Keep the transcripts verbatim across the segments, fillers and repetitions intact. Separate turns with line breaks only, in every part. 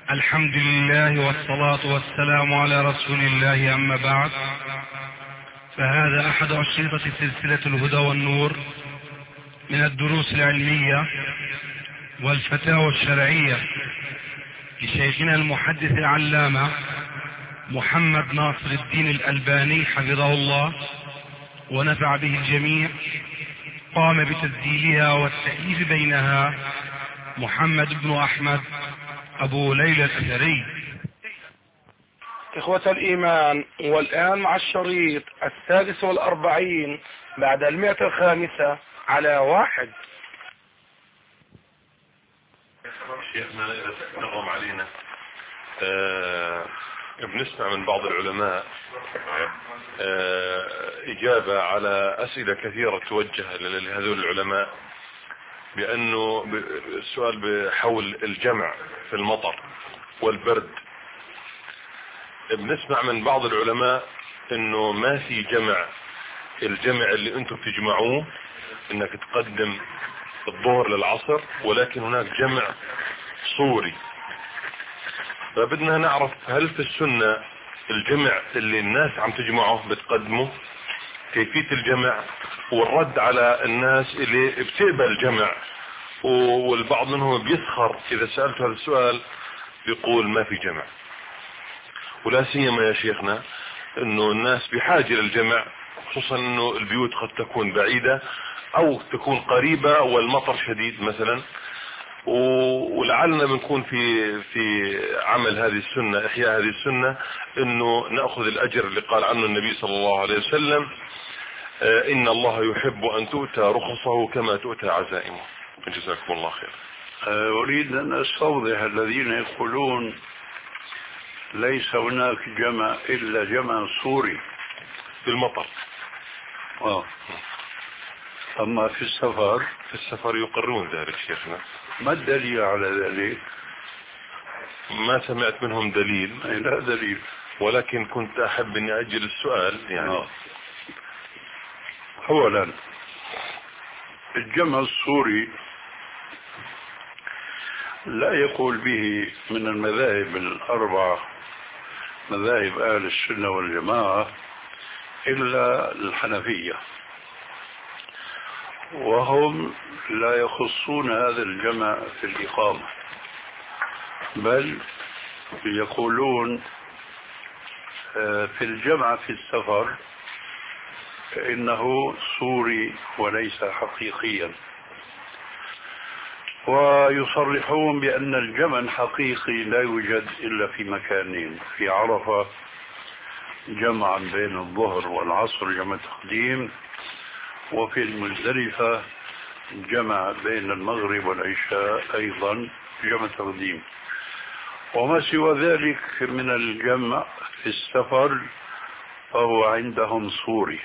الحمد لله والصلاة والسلام على رسول الله، أما بعد، فهذا أحد أشرطة سلسلة الهدى والنور من الدروس العلمية والفتاوى الشرعية لشيخنا المحدث العلامة محمد ناصر الدين الألباني حفظه الله ونفع به الجميع. قام بتسجيلها والتأليف بينها محمد بن أحمد أبو ليلى الأثري.
إخوة الإيمان، والآن مع الشريط السادس والأربعين بعد المئة الخامسة على واحد.
شيخنا إذا تنظم علينا آه بنسمع من بعض العلماء آه إجابة على أسئلة كثيرة توجه لهذول العلماء بأنه السؤال بحول الجمع في المطر والبرد. بنسمع من بعض العلماء انه ما في جمع، الجمع اللي انتم تجمعوه انك تقدم الظهر للعصر، ولكن هناك جمع صوري. فبدنا نعرف هل في السنة الجمع اللي الناس عم تجمعه بتقدمه، كيفية الجمع، والرد على الناس اللي بتقبل الجمع والبعض منهم بيسخر اذا سألت هذا السؤال بيقول ما في جمع. ولا سيما يا شيخنا انه الناس بحاجة للجمع، خصوصا انه البيوت قد تكون بعيدة او تكون قريبة والمطر شديد مثلا، ولعلنا بنكون في في عمل هذه السنة، احياء هذه السنة، انه نأخذ الاجر اللي قال عنه النبي صلى الله عليه وسلم: ان الله يحب ان تؤتى رخصه كما تؤتى عزائمه. جزاكم الله خير.
أريد أن أستوضح الذين يقولون ليس هناك جمع إلا جمع صوري
في المطر.
آه. أما في السفر
في السفر يقرون ذلك شيخنا.
ما الدليل على ذلك؟
ما سمعت منهم دليل.
لا دليل،
ولكن كنت أحب أني أجل السؤال يعني.
آه. أولا الجمع الصوري لا يقول به من المذاهب الأربعة، مذاهب أهل السنة والجماعة، إلا الحنفية، وهم لا يخصون هذا الجمع في الإقامة، بل يقولون في الجمع في السفر إنه صوري وليس حقيقيا، ويصرحون بأن الجمع الحقيقي لا يوجد إلا في مكانين: في عرفة جمعا بين الظهر والعصر جمع تقديم، وفي المزدلفة جمع بين المغرب والعشاء أيضا جمع تقديم. وما سوى ذلك من الجمع في السفر فهو عندهم صوري.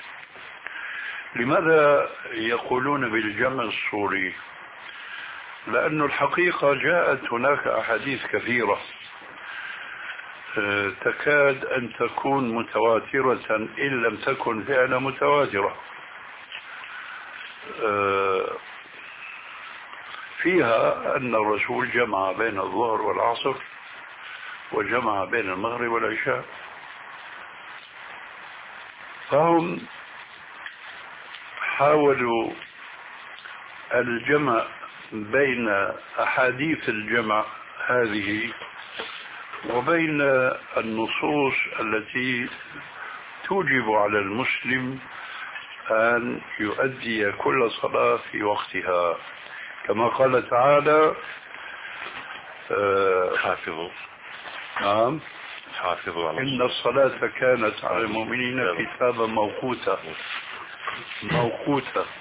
لماذا يقولون بالجمع الصوري؟ لأن الحقيقة جاءت هناك أحاديث كثيرة تكاد أن تكون متواترة إن لم تكن فعلا متواترة، فيها أن الرسول جمع بين الظهر والعصر وجمع بين المغرب والعشاء. فهم حاولوا الجمع بين أحاديث الجمع هذه وبين النصوص التي توجب على المسلم أن يؤدي كل صلاة في وقتها، كما قال تعالى:
حافظوا
نعم
حافظوا على
إن الصلاة كانت على المؤمنين كتابا موقوتا موقوتا.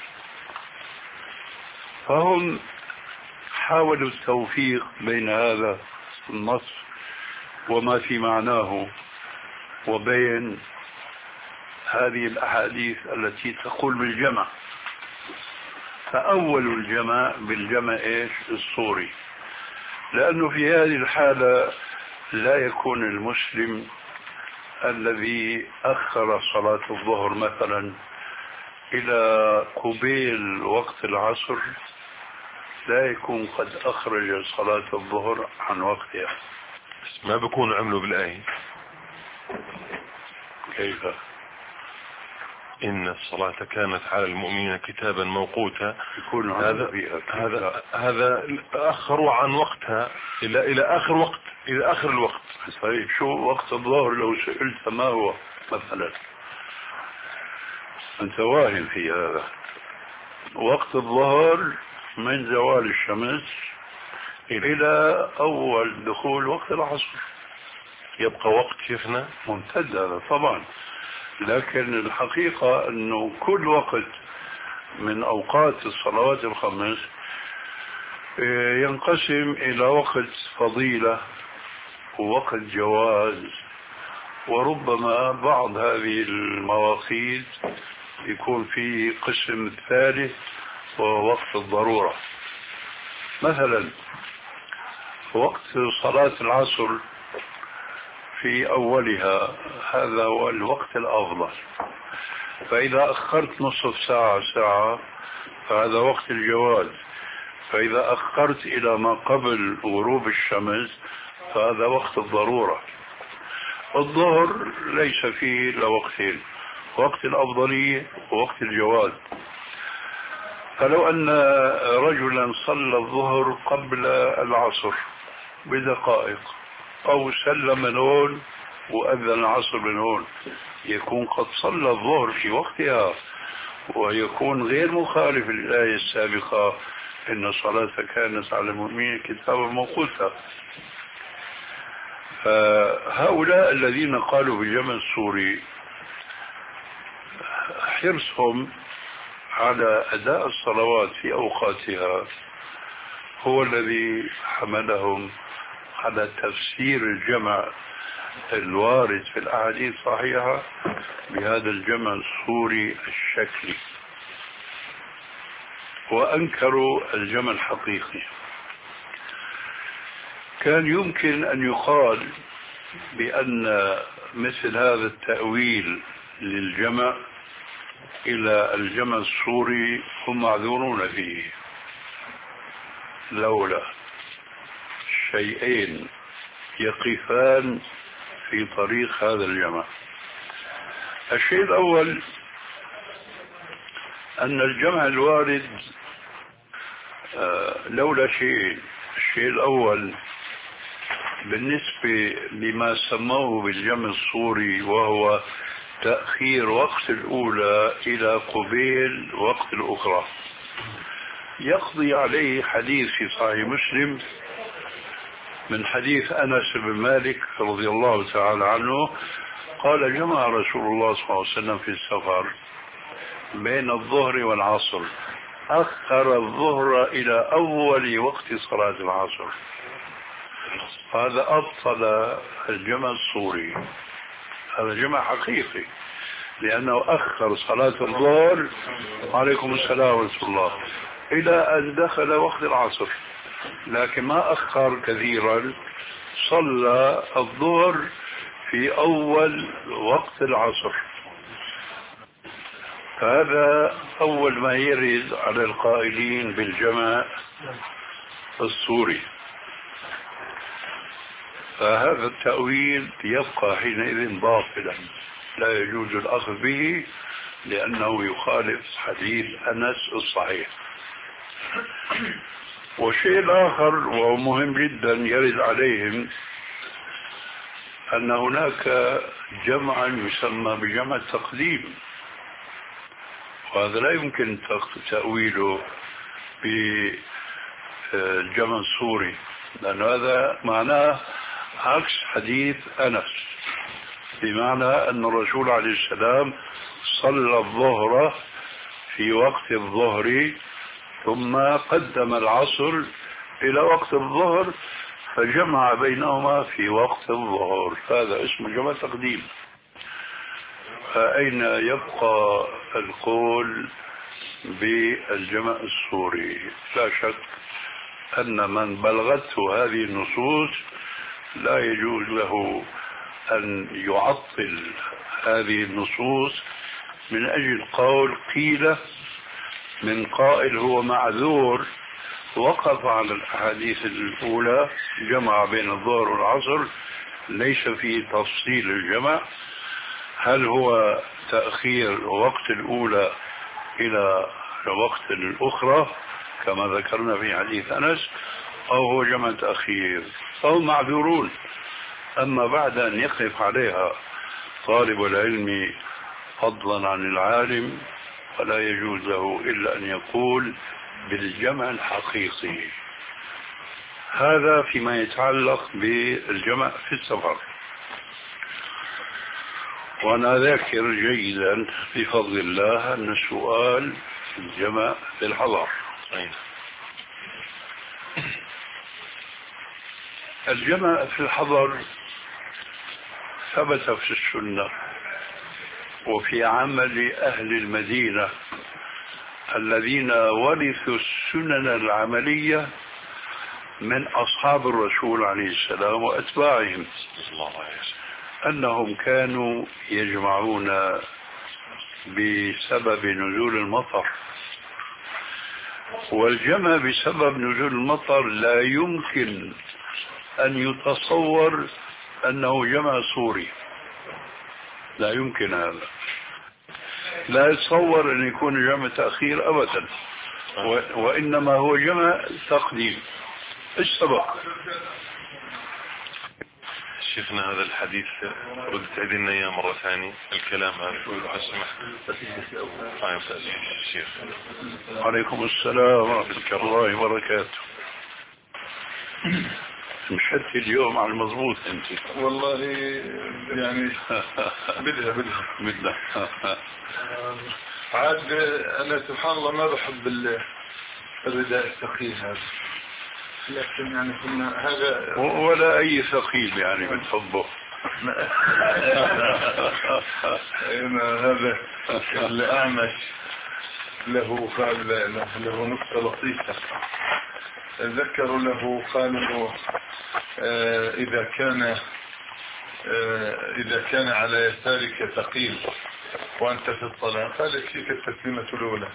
فهم حاولوا التوفيق بين هذا النص وما في معناه وبين هذه الأحاديث التي تقول بالجمع. فأول الجمع بالجمع إيش؟ الصوري، لأنه في هذه الحالة لا يكون المسلم الذي أخر صلاة الظهر مثلا إلى قبيل وقت العصر لا يكون قد أخرج صلاة الظهر عن وقتها،
ما بيكونوا عملوا بالآية.
كيف؟
إن الصلاة كانت على المؤمنين كتابا موقوتا.
يكون
هذا هذا هذا أخروا عن وقتها إلى إلى آخر وقت، إلى آخر الوقت.
طيب شو وقت الظهر لو سئلت ما هو مثلا؟ أنت واهم في هذا. وقت الظهر من زوال الشمس إلى أول دخول وقت العصر.
يبقى وقت شيخنا
ممتد هذا طبعا، لكن الحقيقة أنه كل وقت من أوقات الصلوات الخمس ينقسم إلى وقت فضيلة ووقت جواز، وربما بعض هذه المواقيت يكون في قسم ثالث وهو وقت الضرورة. مثلا وقت صلاة العصر في أولها هذا هو الوقت الأفضل، فإذا أخرت نصف ساعة ساعة فهذا وقت الجواز، فإذا أخرت إلى ما قبل غروب الشمس فهذا وقت الضرورة. الظهر ليس فيه إلا وقتين، وقت الأفضلية ووقت الجواز. فلو أن رجلا صلى الظهر قبل العصر بدقائق أو سلم من هون وأذن العصر من هون، يكون قد صلى الظهر في وقتها، ويكون غير مخالف للآية السابقة إن الصلاة كانت على المؤمنين كتابا موقوتا. فهؤلاء الذين قالوا بالجمع السوري حرصهم على أداء الصلوات في أوقاتها هو الذي حملهم على تفسير الجمع الوارد في الأحاديث الصحيحة بهذا الجمع السوري الشكلي، وأنكروا الجمع الحقيقي. كان يمكن أن يقال بأن مثل هذا التأويل للجمع إلى الجمع السوري هم معذورون فيه، لولا شيئين يقفان في طريق هذا الجمع. الشيء الأول أن الجمع الوارد لولا شيء. الشيء الأول بالنسبة لما سموه بالجمع السوري وهو تأخير وقت الأولى إلى قبيل وقت الأخرى، يقضي عليه حديث في صحيح مسلم من حديث أنس بن مالك رضي الله تعالى عنه قال جمع رسول الله صلى الله عليه وسلم في السفر بين الظهر والعصر، أخر الظهر إلى أول وقت صلاة العصر. هذا أبطل الجمع السوري، هذا جمع حقيقي لأنه أخر صلاة الظهر عليكم السلام ورحمة الله إلى أن دخل وقت العصر، لكن ما أخر كثيرا، صلى الظهر في أول وقت العصر. فهذا أول ما يرد على القائلين بالجمع السوري. فهذا التأويل يبقى حينئذ باطلا، لا يجوز الأخذ به لأنه يخالف حديث أنس الصحيح. والشيء الآخر وهو مهم جدا يرد عليهم أن هناك جمعا يسمى بجمع التقديم، وهذا لا يمكن تأويله بالجمع السوري، لأن هذا معناه عكس حديث أنس، بمعنى أن الرسول عليه السلام صلى الظهر في وقت الظهر ثم قدم العصر إلى وقت الظهر فجمع بينهما في وقت الظهر، هذا اسمه جمع تقديم. فأين يبقى القول بالجمع السوري؟ لا شك أن من بلغته هذه النصوص لا يجوز له أن يعطل هذه النصوص من أجل قول قيل من قائل هو معذور وقف على الأحاديث الأولى، جمع بين الظهر والعصر، ليس في تفصيل الجمع، هل هو تأخير وقت الأولى إلى وقت الأخرى كما ذكرنا في حديث أنس، أو هو جمع تأخير، أو معذورون. أما بعد أن يقف عليها طالب العلم فضلا عن العالم، فلا يجوز له إلا أن يقول بالجمع الحقيقي. هذا فيما يتعلق بالجمع في السفر. وأنا ذاكر جيدا بفضل الله أن السؤال الجمع في الحضر. الجمع في الحضر ثبت في السنة وفي عمل أهل المدينة الذين ورثوا السنن العملية من أصحاب الرسول عليه السلام وأتباعهم، أنهم كانوا يجمعون بسبب نزول المطر. والجمع بسبب نزول المطر لا يمكن أن يتصور أنه جمع صوري، لا يمكن هذا، لا يتصور أن يكون جمع تأخير أبدا، وإنما هو جمع تقديم. إيش سبق؟
شيخنا هذا الحديث رد تعيدنا إياه مرة ثانية، الكلام هذا شو أسمح. طيب الشيخ.
عليكم السلام ورحمة الله وبركاته. مشت اليوم على المضبوط أنت.
والله يعني بدها بدها
بدها
عاد أنا سبحان الله ما بحب الرداء الثقيل هذا، لكن يعني كنا هذا
ولا أي ثقيل يعني بتحبه.
هذا الأعمش له قال له نكتة لطيفة، ذكروا له قالوا آه إذا كان آه إذا كان على يسارك ثقيل وأنت في الصلاة قال فيك التسليمة الأولى.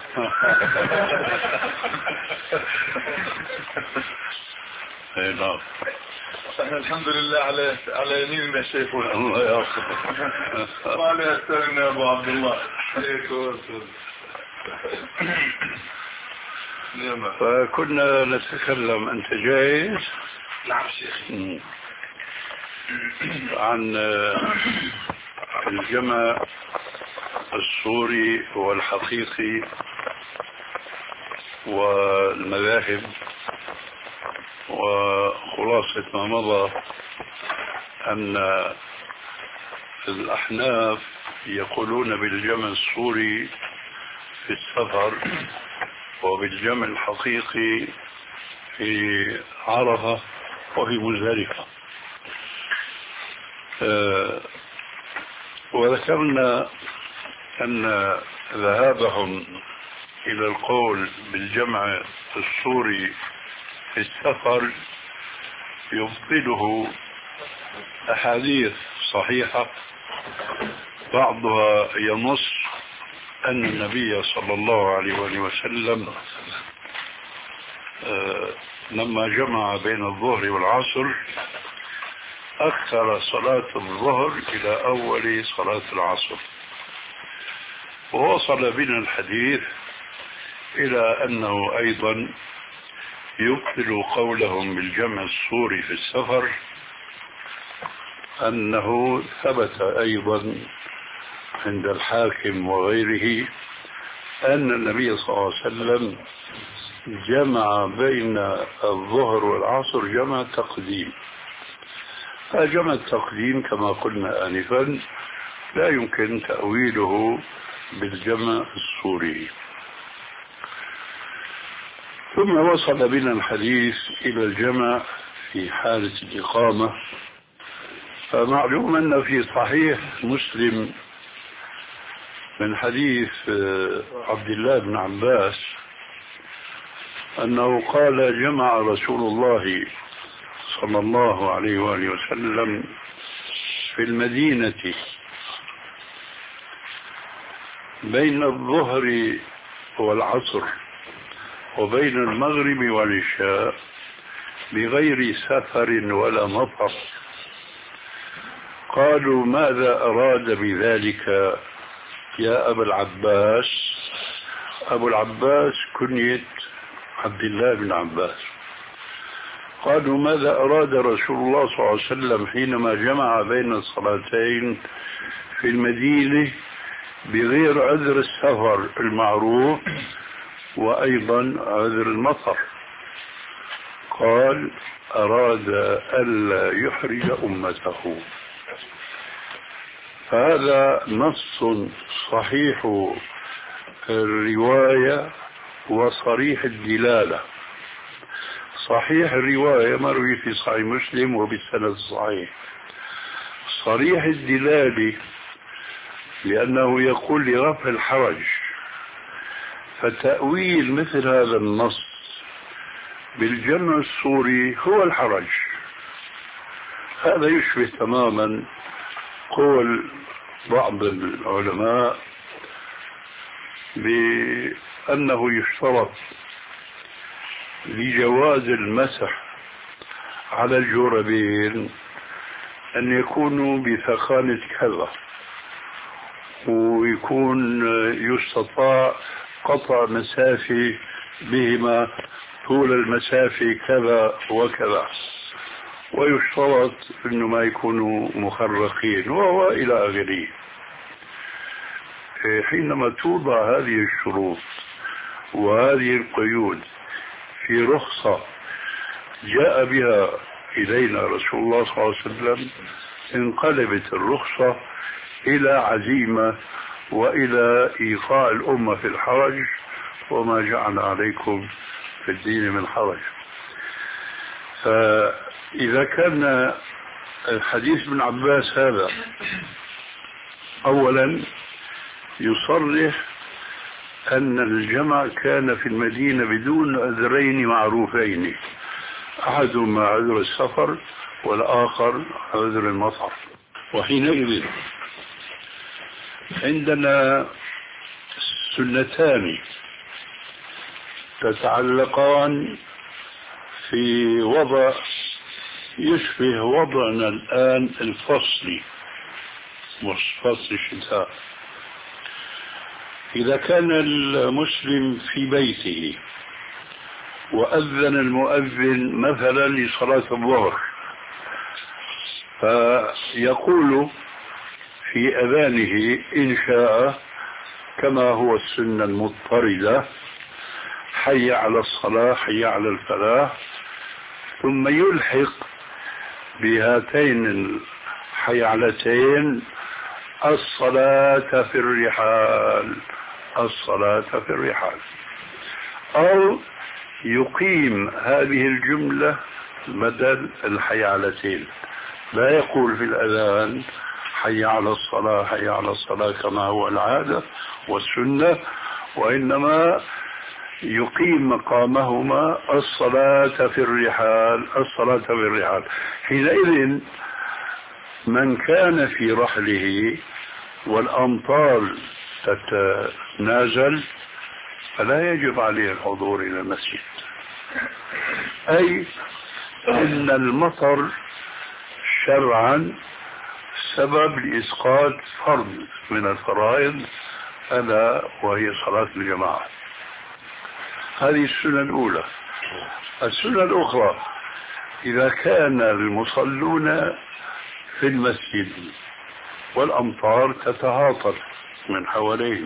اي نعم.
احنا الحمد لله على على يمين ما شايفون.
الله يعصمك.
وعلى يسارنا ابو عبد الله.
فكنا نتكلم، انت جاهز؟
نعم شيخي.
عن الجمع الصوري والحقيقي والمذاهب، وخلاصة ما مضى أن الأحناف يقولون بالجمع الصوري في السفر وبالجمع الحقيقي في عرفة وفي مزدلفة. أه وذكرنا أن ذهابهم إلى القول بالجمع الصوري في السفر يبطله أحاديث صحيحة، بعضها ينص أن النبي صلى الله عليه وسلم لما جمع بين الظهر والعصر أخر صلاة الظهر إلى أول صلاة العصر. ووصل بنا الحديث إلى أنه أيضا يبطل قولهم بالجمع الصوري في السفر، أنه ثبت أيضا عند الحاكم وغيره أن النبي صلى الله عليه وسلم جمع بين الظهر والعصر جمع تقديم. فجمع التقديم كما قلنا آنفا لا يمكن تأويله بالجمع الصوري. ثم وصل بنا الحديث إلى الجمع في حالة الإقامة. فمعلوم أن في صحيح مسلم من حديث عبد الله بن عباس أنه قال جمع رسول الله صلى الله عليه وآله وسلم في المدينة بين الظهر والعصر وبين المغرب والعشاء بغير سفر ولا مطر. قالوا ماذا أراد بذلك يا أبا العباس؟ أبو العباس كنية عبد الله بن عباس. قالوا ماذا أراد رسول الله صلى الله عليه وسلم حينما جمع بين الصلاتين في المدينة بغير عذر السفر المعروف وأيضا عذر المطر؟ قال أراد ألا يحرج أمته. فهذا نص صحيح الرواية وصريح الدلالة. صحيح الرواية مروي في صحيح مسلم وبالسند الصحيح. صريح الدلالة لأنه يقول لرفع الحرج. فتأويل مثل هذا النص بالجمع الصوري هو الحرج. هذا يشبه تماما قول بعض العلماء بأنه يشترط لجواز المسح على الجوربين أن يكونوا بثخانة كذا، ويكون يستطاع قطع مسافة بهما طول المسافة كذا وكذا، ويشترط أنه ما يكونوا مخرقين وهو إلى آخره. حينما توضع هذه الشروط وهذه القيود في رخصة جاء بها إلينا رسول الله صلى الله عليه وسلم، انقلبت الرخصة إلى عزيمة وإلى إيقاع الأمة في الحرج، وما جعل عليكم في الدين من حرج. فإذا كان الحديث ابن عباس هذا أولا يصرح أن الجمع كان في المدينة بدون عذرين معروفين، أحدهما عذر السفر والآخر عذر المطر. وحينئذ عندنا سنتان تتعلقان في وضع يشبه وضعنا الآن الفصلي، مش فصل الشتاء. إذا كان المسلم في بيته وأذن المؤذن مثلا لصلاة الظهر، فيقول في أذانه إن شاء كما هو السنة المضطردة حي على الصلاة حي على الفلاح، ثم يلحق بهاتين الحيعلتين الصلاة في الرحال الصلاة في الرحال، أو يقيم هذه الجملة بدل الحيعلتين. لا يقول في الأذان حي على الصلاة حي على الصلاة كما هو العادة والسنة، وإنما يقيم مقامهما الصلاة في الرحال الصلاة في الرحال. حينئذ من كان في رحله والأمطار تتنازل فلا يجب عليه الحضور إلى المسجد، أي إن المطر شرعا سبب لإسقاط فرض من الفرائض ألا وهي صلاة الجماعة. هذه السنة الأولى. السنة الأخرى إذا كان المصلون في المسجد والأمطار تتهاطل من حواليهم،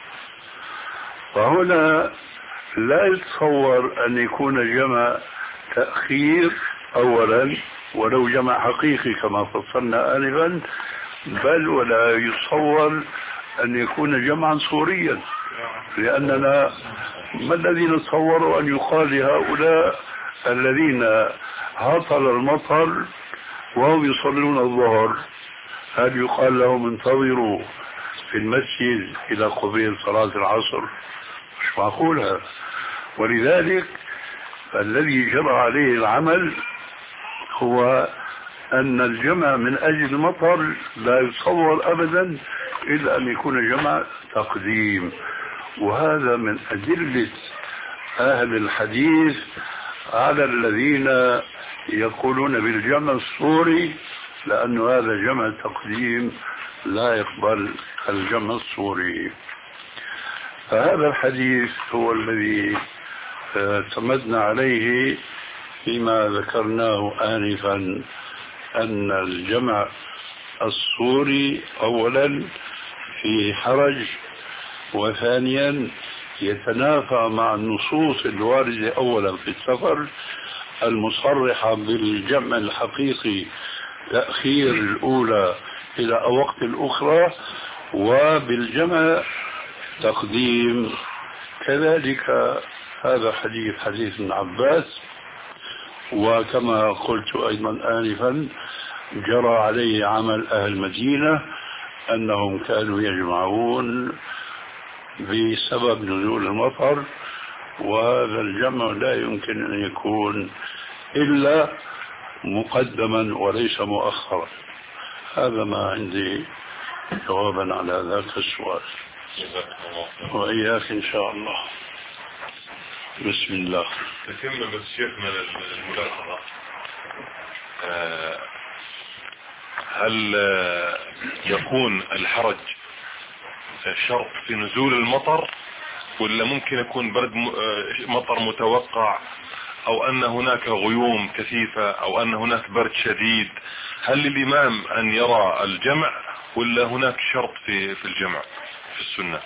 فهنا لا يتصور أن يكون جمع تأخير أولا ولو جمع حقيقي كما فصلنا آنفا، بل ولا يتصور أن يكون جمعا صوريا، لأننا ما الذي نتصور أن يقال لهؤلاء الذين هطل المطر وهم يصلون الظهر، هل يقال لهم انتظروا في المسجد إلى قبيل صلاة العصر؟ مش معقول هذا. ولذلك الذي جرى عليه العمل هو أن الجمع من أجل المطر لا يتصور أبدا إلا أن يكون جمع تقديم. وهذا من أدلة أهل الحديث على الذين يقولون بالجمع الصوري، لأن هذا جمع تقديم لا يقبل الجمع الصوري. فهذا الحديث هو الذي اعتمدنا عليه فيما ذكرناه آنفا، أن الجمع الصوري أولا في حرج، وثانيا يتنافى مع النصوص الواردة أولا في السفر المصرحة بالجمع الحقيقي، تأخير الأولى إلى وقت الأخرى، وبالجمع تقديم. كذلك هذا حديث حديث ابن عباس، وكما قلت أيضا آنفا جرى عليه عمل أهل المدينة أنهم كانوا يجمعون بسبب نزول المطر، وهذا الجمع لا يمكن أن يكون إلا مقدما وليس مؤخرا. هذا ما عندي جوابا على ذاك السؤال، وإياك إن شاء الله. بسم الله.
تتم بس شيخنا الملاحظة، هل يكون الحرج شرط في نزول المطر، ولا ممكن يكون برد مطر متوقع، او ان هناك غيوم كثيفة، او ان هناك برد شديد؟ هل للامام ان يرى الجمع، ولا هناك شرط في في الجمع في السنة؟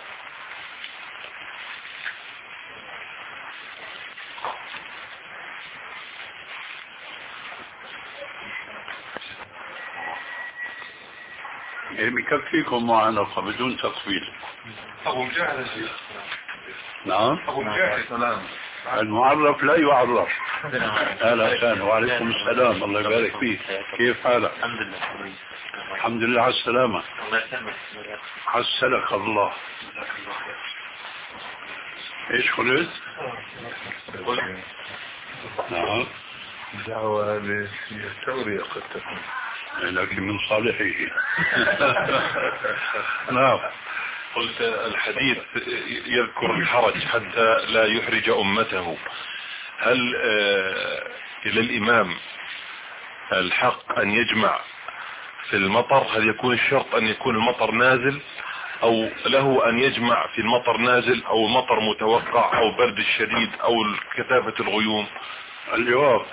بكفيكم معانقة بدون تقبيل.
أبو مجاهد شيخ.
نعم.
أبو مجاهد. سلام.
المعرف لا يعرف. أهلا وسهلا. وعليكم السلام. الله يبارك فيك. كيف حالك؟
الحمد لله.
الحمد لله على السلامة.
الله يسلمك.
حسنك الله. ايش قلت؟ نعم.
دعوة للتورية قد تكون،
لكن من صالحه. نعم.
قلت الحديث يذكر الحرج حتى لا يحرج أمته. هل آه إلى الإمام الحق أن يجمع في المطر؟ هل يكون الشرط أن يكون المطر نازل، أو له أن يجمع في المطر نازل أو مطر متوقع أو برد الشديد أو كثافة الغيوم؟
الجواب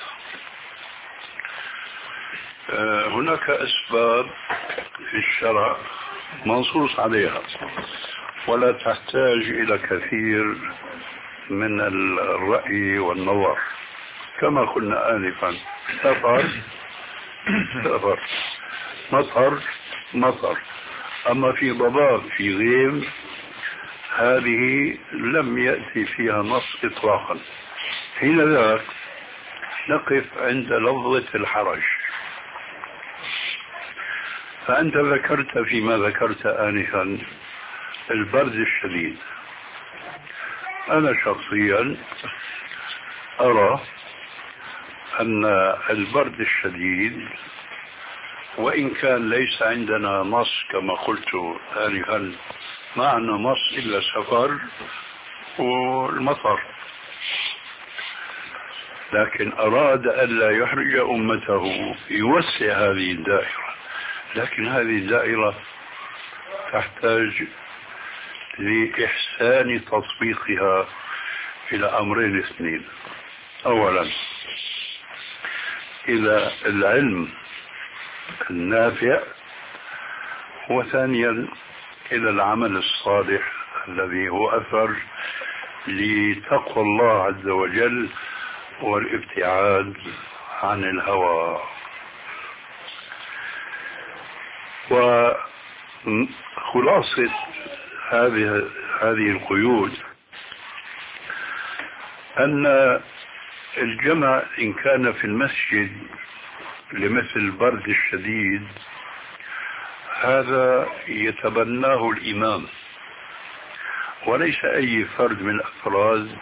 هناك أسباب في الشرع منصوص عليها، ولا تحتاج إلى كثير من الرأي والنظر. كما قلنا آنفا، سفر سفر، مطر مطر. أما في ضباب في غيم، هذه لم يأتي فيها نص إطلاقا. حين ذاك نقف عند لفظة الحرج. فأنت ذكرت فيما ذكرت آنفا البرد الشديد. أنا شخصيا أرى أن البرد الشديد، وإن كان ليس عندنا نص كما قلت آنفا، ما عندنا نص إلا السفر والمطر، لكن أراد ألا يحرج أمته يوسع هذه الدائرة. لكن هذه الدائرة تحتاج لإحسان تطبيقها إلى أمرين اثنين: أولا إلى العلم النافع، وثانيا إلى العمل الصالح الذي هو أثر لتقوى الله عز وجل والابتعاد عن الهوى. وخلاصة هذه هذه القيود أن الجمع إن كان في المسجد لمثل البرد الشديد، هذا يتبناه الإمام وليس أي فرد من أفراد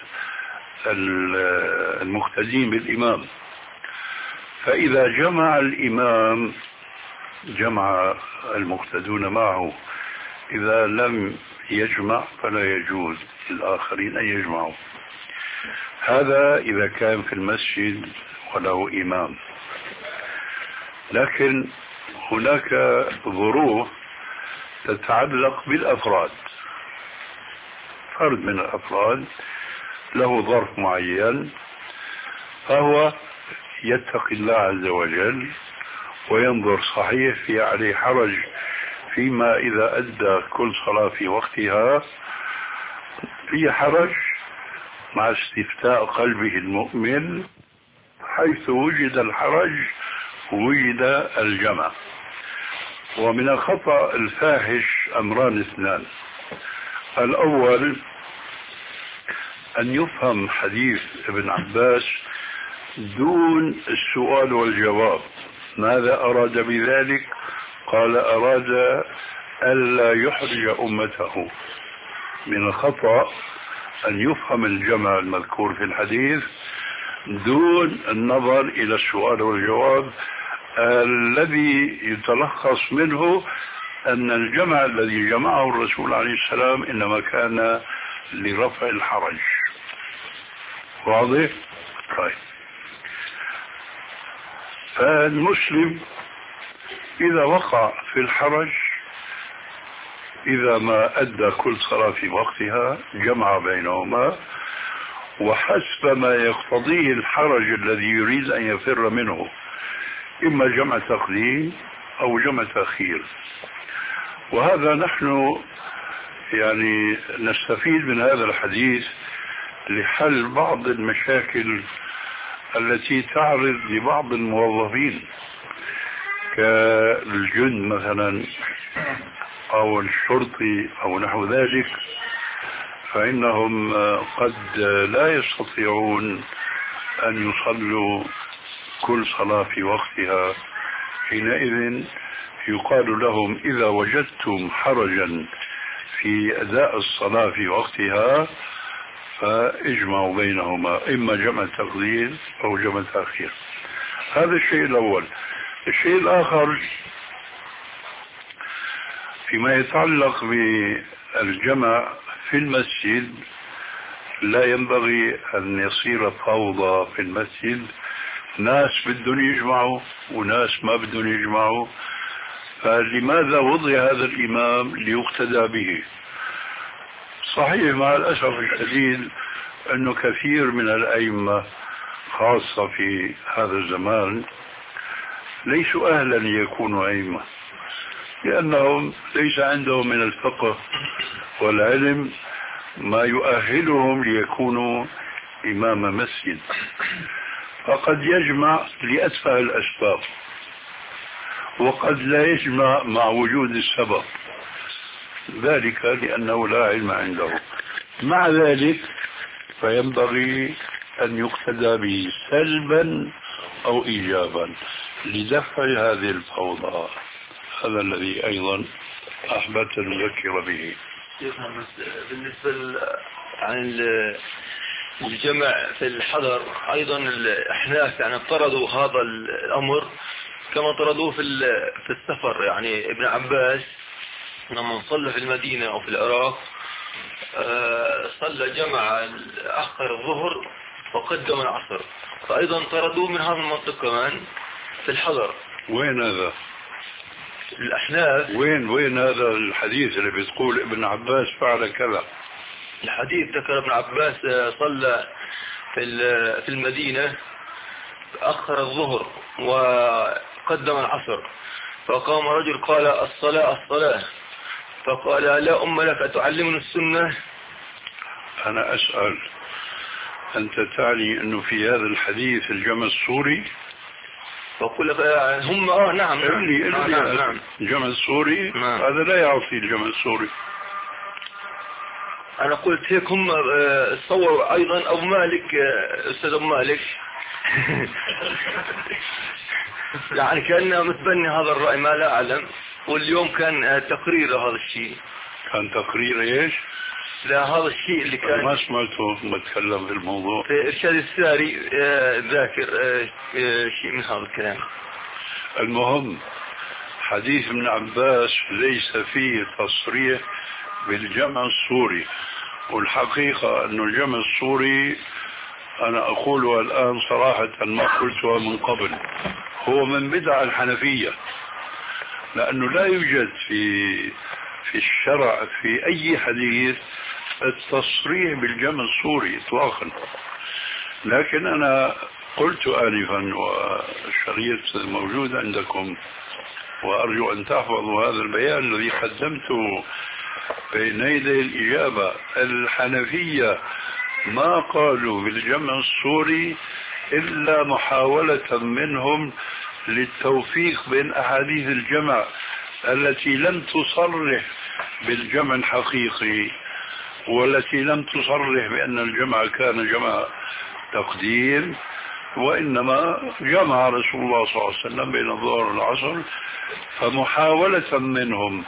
المقتدين بالإمام. فإذا جمع الإمام جمع المقتدون معه، إذا لم يجمع فلا يجوز للآخرين أن يجمعوا. هذا إذا كان في المسجد وله إمام. لكن هناك ظروف تتعلق بالأفراد. فرد من الأفراد له ظرف معين، فهو يتقي الله عز وجل وينظر صحيح في عليه حرج فيما إذا أدى كل صلاة في وقتها، في حرج مع استفتاء قلبه المؤمن. حيث وجد الحرج وجد الجمع. ومن الخطأ الفاحش أمران اثنان. الأول أن يفهم حديث ابن عباس دون السؤال والجواب. ماذا أراد بذلك؟ قال أراد ألا يحرج أمته. من الخطأ أن يفهم الجمع المذكور في الحديث دون النظر إلى السؤال والجواب، الذي يتلخص منه أن الجمع الذي جمعه الرسول عليه السلام إنما كان لرفع الحرج. واضح؟ طيب. فالمسلم إذا وقع في الحرج إذا ما أدى كل صلاة في وقتها جمع بينهما، وحسب ما يقتضيه الحرج الذي يريد أن يفر منه، إما جمع تقديم أو جمع تأخير. وهذا نحن يعني نستفيد من هذا الحديث لحل بعض المشاكل التي تعرض لبعض الموظفين كالجند مثلا أو الشرطي أو نحو ذلك، فإنهم قد لا يستطيعون أن يصلوا كل صلاة في وقتها. حينئذ يقال لهم إذا وجدتم حرجا في أداء الصلاة في وقتها فاجمعوا بينهما، إما جمع تقديم أو جمع تأخير. هذا الشيء الأول. الشيء الآخر فيما يتعلق بالجمع في المسجد، لا ينبغي أن يصير فوضى في المسجد، ناس بدهم يجمعوا وناس ما بدهم يجمعوا. فلماذا وضع هذا الإمام؟ ليقتدى به. صحيح مع الأسف الشديد أنه كثير من الأئمة خاصة في هذا الزمان ليسوا أهلا ليكونوا أئمة، لأنهم ليس عندهم من الفقه والعلم ما يؤهلهم ليكونوا إمام مسجد، فقد يجمع لأتفه الأسباب وقد لا يجمع مع وجود السبب، ذلك لأنه لا علم عنده. مع ذلك فينبغي أن يقتدى به سلبا أو إيجابا لدفع هذه الفوضى. هذا الذي أيضا أحببت أن أذكر به.
بالنسبة عن الجمع في الحضر أيضا الأحناف يعني افترضوا هذا الأمر كما افترضوه في في السفر. يعني ابن عباس لما صلى في المدينة أو في العراق صلى جمع أخر الظهر وقدم العصر، فأيضا طردوه من هذا المنطق كمان في الحضر.
وين هذا؟
الأحناف.
وين وين هذا الحديث اللي بتقول ابن عباس فعل كذا؟
الحديث ذكر ابن عباس صلى في في المدينة أخر الظهر وقدم العصر، فقام رجل قال الصلاة الصلاة، فقال لا أم لك أتعلمني السنة؟
أنا أسأل، أنت تعني أنه في هذا الحديث الجمع السوري؟
فقل لك هم آه نعم
إلي
نعم,
إلي
نعم, نعم.
الجمع السوري
نعم.
هذا لا يعطي الجمع السوري.
أنا قلت هيك هم صوروا أيضا أو مالك أستاذ مالك يعني كان متبني هذا الرأي ما لا أعلم، واليوم كان تقرير هذا الشيء.
كان تقرير إيش؟
لا هذا الشيء اللي كان
ما سمعته متكلم في الموضوع.
في إرشاد الساري ذاكر شيء من هذا الكلام.
المهم حديث ابن عباس ليس فيه تصريح بالجمع السوري، والحقيقة أن الجمع السوري أنا أقولها الآن صراحة ما قلتها من قبل، هو من بدع الحنفية، لأنه لا يوجد في في الشرع في أي حديث التصريح بالجمع الصوري إطلاقا. لكن أنا قلت آنفا والشريط موجود عندكم، وأرجو أن تحفظوا هذا البيان الذي قدمته بين يدي الإجابة. الحنفية ما قالوا بالجمع الصوري إلا محاولة منهم للتوفيق بين أحاديث الجمع التي لم تصرح بالجمع الحقيقي، والتي لم تصرح بأن الجمع كان جمع تقديم، وإنما جمع رسول الله صلى الله عليه وسلم بين الظهر والعصر. فمحاولة منهم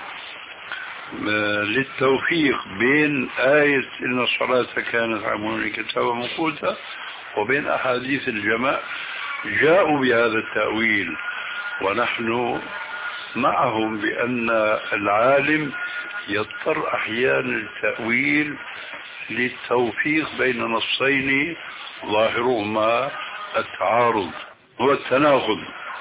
للتوفيق بين آية إن الصلاة كانت على المؤمنين كتابا موقوتا وبين أحاديث الجمع جاءوا بهذا التأويل، ونحن معهم بأن العالم يضطر أحيانا التأويل للتوفيق بين نصين ظاهرهما التعارض والتناقض.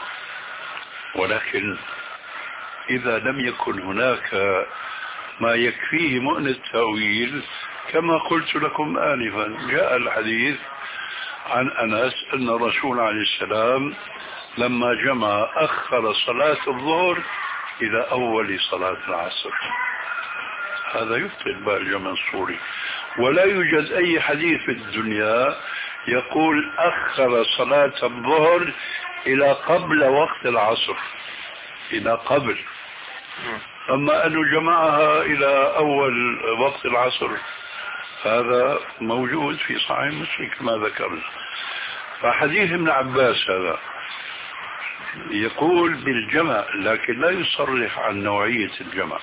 ولكن إذا لم يكن هناك ما يكفيه مؤن التأويل كما قلت لكم آنفا، جاء الحديث عن أنس أن الرسول عليه السلام لما جمع أخر صلاة الظهر إلى أول صلاة العصر، هذا يبطل بقى الجمع الصوري. ولا يوجد أي حديث في الدنيا يقول أخر صلاة الظهر إلى قبل وقت العصر، إلى قبل. أما أنه جمعها إلى أول وقت العصر هذا موجود في صحيح مسلم كما ذكرنا. فحديث ابن عباس هذا يقول بالجمع لكن لا يصرح عن نوعية الجمع.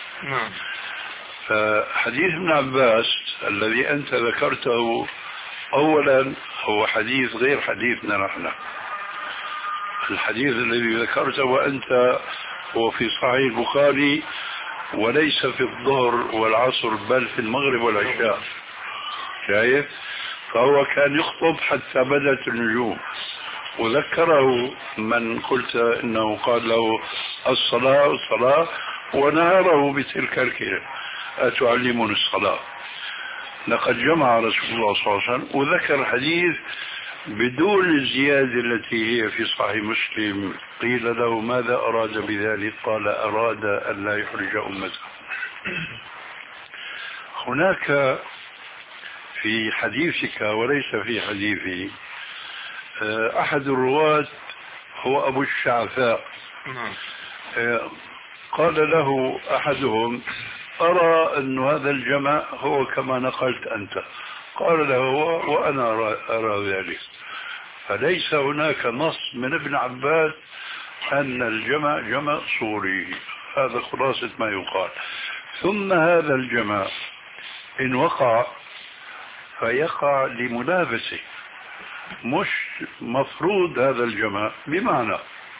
فحديث ابن عباس الذي أنت ذكرته أولا هو حديث غير حديثنا نحن. الحديث الذي ذكرته وأنت هو في صحيح البخاري وليس في الظهر والعصر بل في المغرب والعشاء، شايف؟ فهو كان يخطب حتى بدت النجوم، وذكره من قلت انه قال له الصلاة الصلاة ونهره بتلك الكلمة أتعلمون الصلاة. لقد جمع رسول الله صلى الله عليه وسلم وذكر حديث بدون الزيادة التي هي في صحيح مسلم. قيل له ماذا أراد بذلك؟ قال أراد أن لا يحرج أمته. هناك في حديثك وليس في حديثي أحد الرواة هو أبو الشعفاء، قال له أحدهم أرى أن هذا الجمع هو كما نقلت أنت، قال له وأنا أرى ذلك. فليس هناك نص من ابن عباس أن الجمع جمع صوري، هذا خلاصة ما يقال. ثم هذا الجمع إن وقع فيقع لمنافسه، مش مفروض هذا الجمع. بمعنى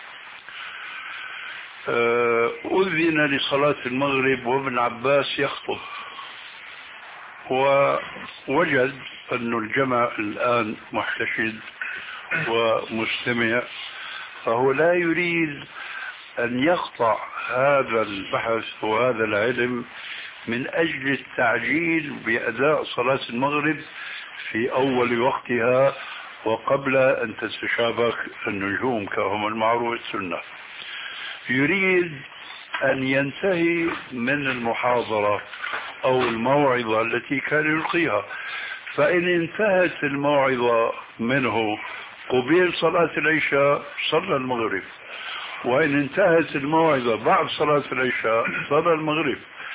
أذن لصلاة المغرب وابن عباس يخطب ووجد أن الجمع الآن محتشد ومستمع، فهو لا يريد أن يقطع هذا البحث وهذا العلم من أجل التعجيل بأداء صلاة المغرب في أول وقتها وقبل أن تتشابك النجوم كما المعروف السنة. يريد أن ينتهي من المحاضرة أو الموعظة التي كان يلقيها، فإن انتهت الموعظة منه قبيل صلاة العشاء صلى المغرب، وإن انتهت الموعظة بعد صلاة العشاء صلى المغرب.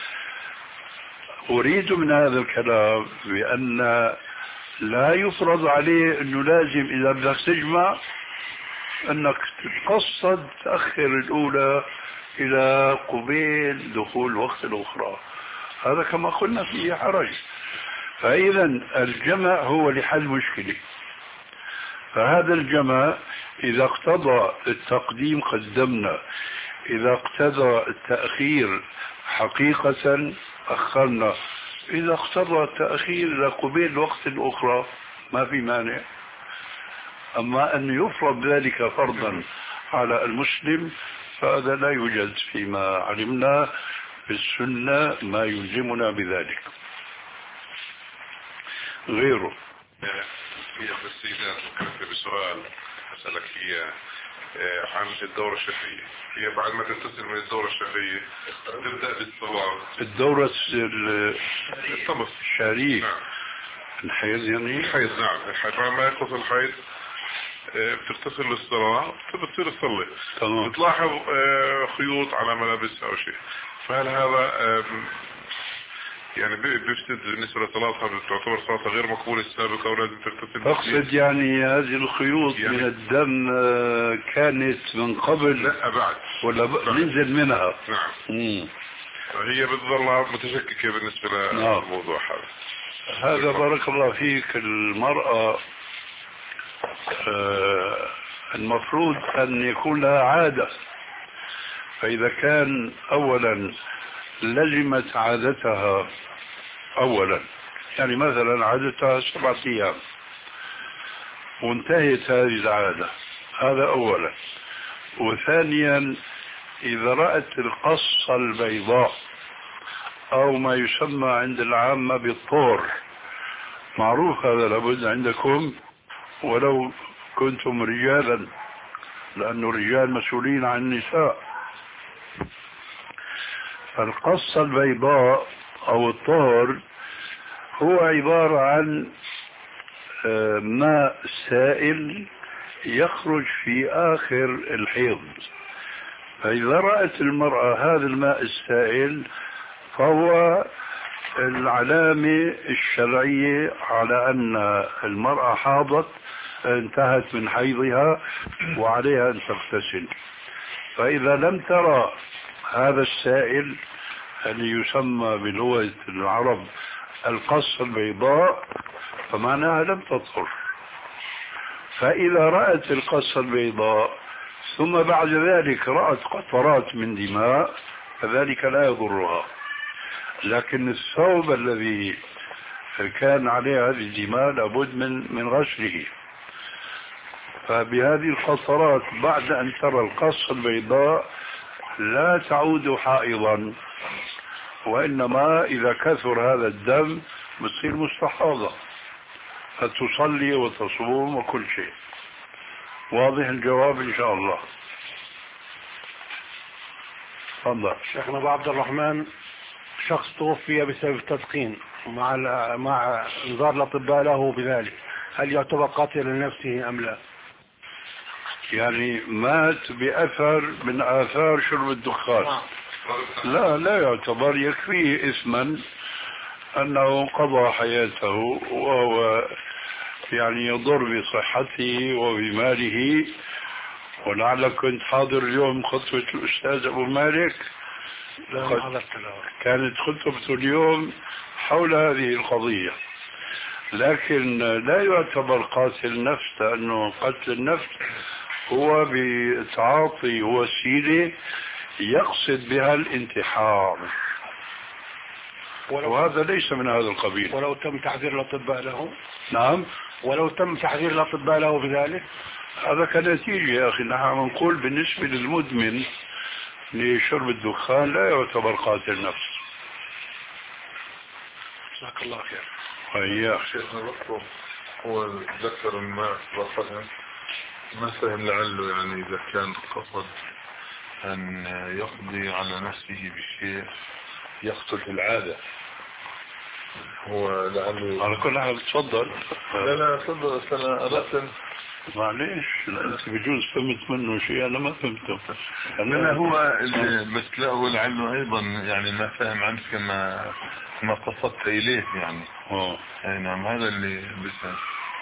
أريد من هذا الكلام بأن لا يفرض عليه أنه لازم إذا بدك تجمع أنك تقصد تأخر الأولى إلى قبيل دخول وقت الأخرى، هذا كما قلنا فيه حرج. فإذا الجمع هو لحل مشكلة، فهذا الجمع إذا اقتضى التقديم قدمنا، إذا اقتضى التأخير حقيقة أخرنا، إذا اقتضى التأخير إلى قبيل الوقت الأخرى ما في مانع. أما أن يفرض ذلك فرضا على المسلم فهذا لا يوجد فيما علمنا في السنة ما يلزمنا بذلك غيره.
هي بس إذا فكرت بسؤال أسألك هي عن الدورة الشهرية. هي بعد ما تنتصر من الدورة الشهرية تبدأ بالصلاة.
الدورة
الطمس
الشهرية.
نعم.
الحيض يعني
الحيض. نعم. الحيض بعد ما يخلص الحيض بتغتسل للصلاة بتصير تصلي.
تمام.
بتلاحظ خيوط على ملابسها أو شيء. فهل هذا يعني بيفسد بالنسبة لصلاتها تعتبر صلاتها غير مقبولة السابقة ولازم تغتسل؟
أقصد يعني هذه الخيوط يعني من الدم كانت من قبل
لا بعد
ولا ب... ننزل منها.
نعم.
مم.
هي بتظل متشككة بالنسبة للموضوع هذا.
هذا بارك الله فيك. المرأة آه المفروض أن يكون لها عادة، فإذا كان أولا لزمت عادتها أولا، يعني مثلا عادتها سبعة أيام وانتهت هذه العادة، هذا أولا. وثانيا إذا رأت القصة البيضاء أو ما يسمى عند العامة بالطور، معروف هذا لابد عندكم ولو كنتم رجالا، لأن الرجال مسؤولين عن النساء. القصة البيضاء أو الطهر هو عبارة عن ماء سائل يخرج في آخر الحيض، فإذا رأت المرأة هذا الماء السائل فهو العلامة الشرعية على أن المرأة حاضت، انتهت من حيضها وعليها أن تغتسل. فإذا لم ترى هذا السائل الذي يسمى بلغة العرب القصة البيضاء فمعناها لم تطهر. فإذا رأت القصة البيضاء ثم بعد ذلك رأت قطرات من دماء فذلك لا يضرها، لكن الثوب الذي كان عليه هذه الدماء لابد من من غسله. فبهذه القطرات بعد أن ترى القصة البيضاء لا تعود حائضا، وإنما إذا كثر هذا الدم بتصير مستحاضة فتصلي وتصوم وكل شيء. واضح الجواب إن شاء الله. تفضل.
شيخنا أبو عبد الرحمن، شخص توفي بسبب التدخين مع مع انذار الأطباء له بذلك، هل يعتبر قاتل لنفسه أم لا؟
يعني مات بأثر من آثار شرب الدخان؟ لا لا يعتبر، يكفيه إثما أنه قضى حياته وهو يعني يضر بصحته وبماله. ولعلك كنت حاضر اليوم خطبة الأستاذ أبو مالك، كانت خطبته اليوم حول هذه القضية. لكن لا يعتبر قاتل نفس، لأنه قتل النفس هو بتعاطي وسيلة يقصد بها الانتحار، وهذا ليس من هذا القبيل.
ولو تم تحذير الأطباء له؟
نعم،
ولو تم تحذير الأطباء له بذلك
هذا كنتيجة يا أخي. نحن نقول بالنسبة للمدمن لشرب الدخان لا يعتبر قاتل نفس.
جزاك الله خير.
وإياك.
شيخنا الرسول هو ذكر ما فهم ما فهم لعله يعني إذا كان قصد أن يقضي على نفسه بشيء يقتل في العادة، هو لعله
على كل حال تفضل.
لا لا تفضل. أنا أردت
معليش، أنت بجوز فهمت منه شيء أنا ما فهمته.
أنا هو بس لا هو لعله أيضا يعني ما فهم عنك كما ما قصدت إليه يعني.
اه
أي نعم، هذا اللي بسأل.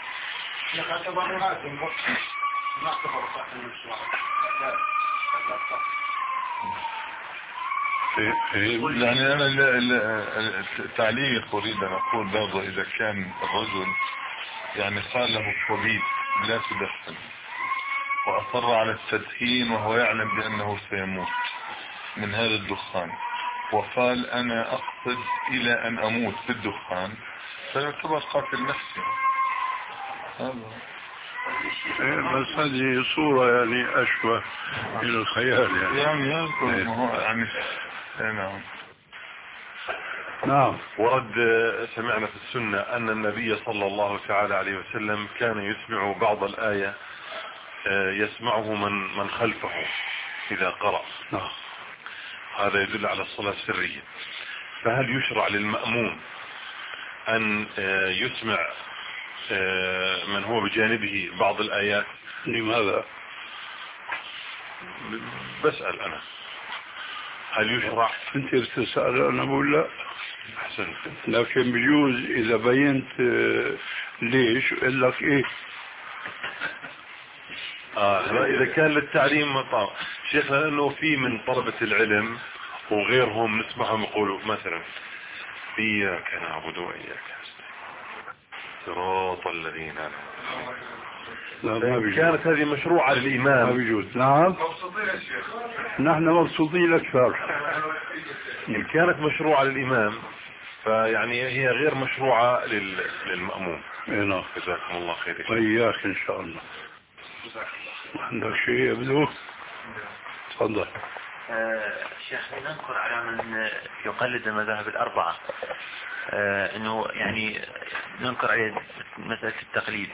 يعني أنا التعليق أريد أن أقول برضه إذا كان الرجل يعني قال له الطبيب لا تدخن وأصر على التدخين وهو يعلم بأنه سيموت من هذا الدخان، وقال أنا أقصد إلى أن أموت بالدخان، فيعتبر قاتل نفسي. هذا
بس هذه صورة يعني أشبه إلى الخيال يعني
يعني يذكر يعني نعم.
نعم.
ورد سمعنا في السنة أن النبي صلى الله تعالى عليه وسلم كان يسمع بعض الآية يسمعه من من خلفه إذا قرأ.
نعم.
هذا يدل على الصلاة السرية. فهل يشرع للمأمون أن يسمع من هو بجانبه بعض الآيات؟
لماذا؟
بسأل أنا هل يشرع؟
أنت بتسأل أنا بقول لا.
أحسنت.
لكن بجوز إذا بينت ليش قل لك إيه.
آه إذا كان للتعليم مطار شيخنا، لأنه في من طلبة العلم وغيرهم نسمعهم يقولوا مثلا إياك نعبد وإياك نستعين صراط الذين أنعمت. كانت هذه مشروعة للإمام.
ما بيجوز. نعم. نحن مبسوطين أكثر.
إن كانت مشروعة للإمام فيعني هي غير مشروعة لل... للمأموم.
نعم.
جزاكم الله خير.
وإياك إن شاء الله. عندك شيء يبدو؟ تفضل.
آه شيخ، نذكر على من يقلد المذاهب الأربعة آه أنه يعني ننكر عليه مسألة التقليد.